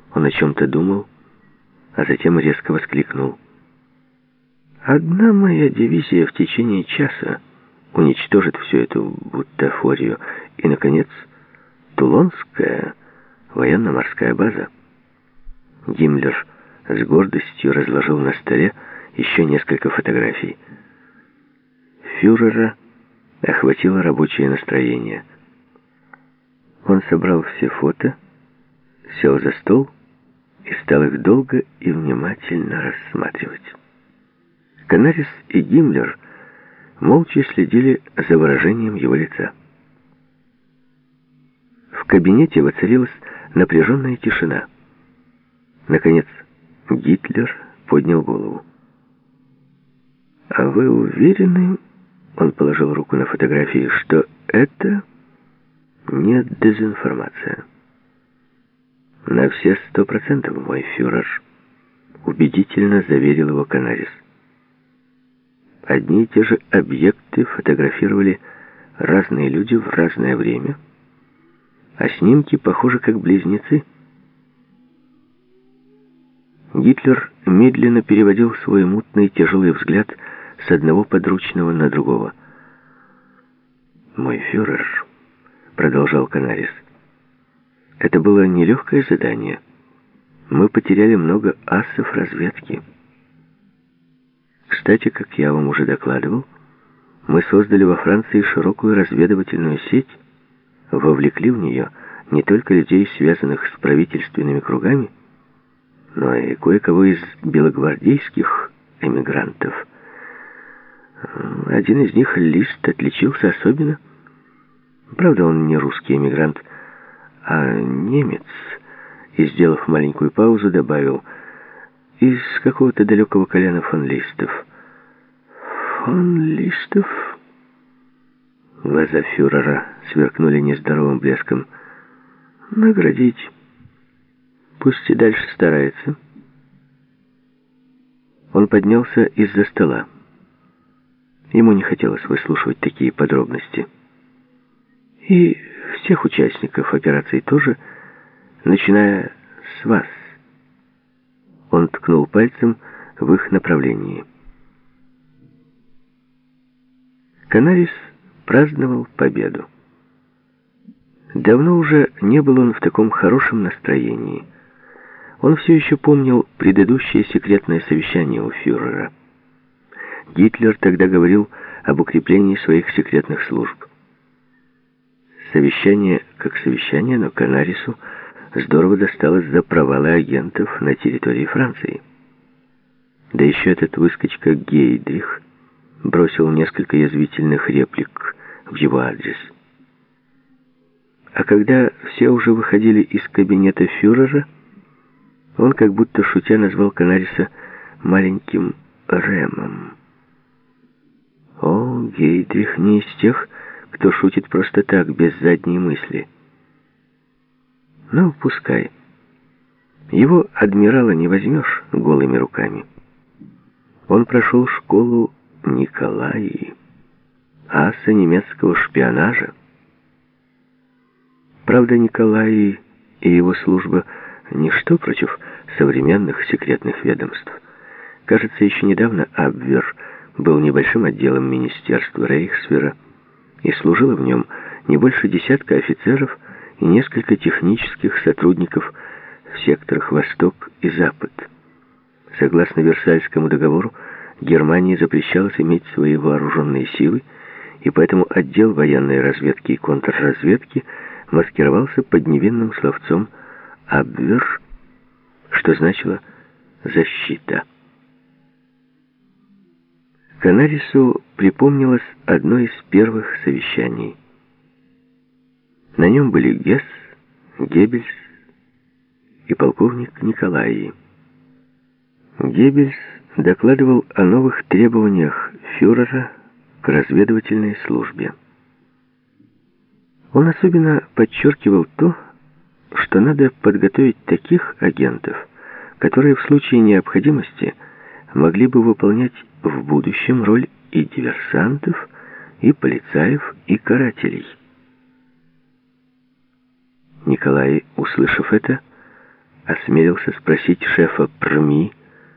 Он о чем-то думал, а затем резко воскликнул: «Одна моя дивизия в течение часа уничтожит всю эту бутафорию. И, наконец, Тулонская военно-морская база». Гиммлер с гордостью разложил на столе еще несколько фотографий. Фюрера охватило рабочее настроение. Он собрал все фото, сел за стол и стал их долго и внимательно рассматривать. Канарис и Гиммлер молча следили за выражением его лица. В кабинете воцарилась напряженная тишина. Наконец, Гитлер поднял голову. «А вы уверены, — он положил руку на фотографии, — что это не дезинформация?» «На все 100%, мой фюрер», — убедительно заверил его Канарис. Одни и те же объекты фотографировали разные люди в разное время, а снимки похожи как близнецы. Гитлер медленно переводил свой мутный тяжелый взгляд с одного подручного на другого. «Мой фюрер», — продолжал Канарис, — «это было нелегкое задание. Мы потеряли много асов разведки. Кстати, как я вам уже докладывал, мы создали во Франции широкую разведывательную сеть, вовлекли в нее не только людей, связанных с правительственными кругами, но и кое-кого из белогвардейских эмигрантов. Один из них, Лист, отличился особенно. Правда, он не русский эмигрант, а немец, и, сделав маленькую паузу, добавил: из какого-то далекого колена фон Листов. Фон Листов? Глаза фюрера сверкнули нездоровым блеском. Наградить. Пусть и дальше старается. Он поднялся из-за стола. Ему не хотелось выслушивать такие подробности. И всех участников операции тоже, начиная с вас. Он ткнул пальцем в их направлении. Канарис праздновал победу. Давно уже не был он в таком хорошем настроении. Он все еще помнил предыдущее секретное совещание у фюрера. Гитлер тогда говорил об укреплении своих секретных служб. Совещание как совещание, но Канарису здорово досталось за провалы агентов на территории Франции. Да еще этот выскочка Гейдрих бросил несколько язвительных реплик в его адрес. А когда все уже выходили из кабинета фюрера, он как будто шутя назвал Канариса маленьким Рэмом. О, Гейдрих не из тех, кто шутит просто так, без задней мысли. Ну, пускай. Его адмирала не возьмешь голыми руками. Он прошел школу Николаи, аса немецкого шпионажа. Правда, Николаи и его служба — ничто против современных секретных ведомств. Кажется, еще недавно Абвер был небольшим отделом министерства Рейхсвера, и служило в нем не больше десятка офицеров и несколько технических сотрудников в секторах Восток и Запад. Согласно Версальскому договору, Германии запрещалось иметь свои вооруженные силы, и поэтому отдел военной разведки и контрразведки маскировался под невинным словцом «Абвер», что значило «защита». Канарису припомнилось одно из первых совещаний. На нем были Гесс, Геббельс и полковник Николаи. Геббельс докладывал о новых требованиях фюрера к разведывательной службе. Он особенно подчеркивал то, что надо подготовить таких агентов, которые в случае необходимости могли бы выполнять в будущем роль и диверсантов, и полицаев, и карателей. Николай, услышав это, осмелился спросить шефа ПРМИ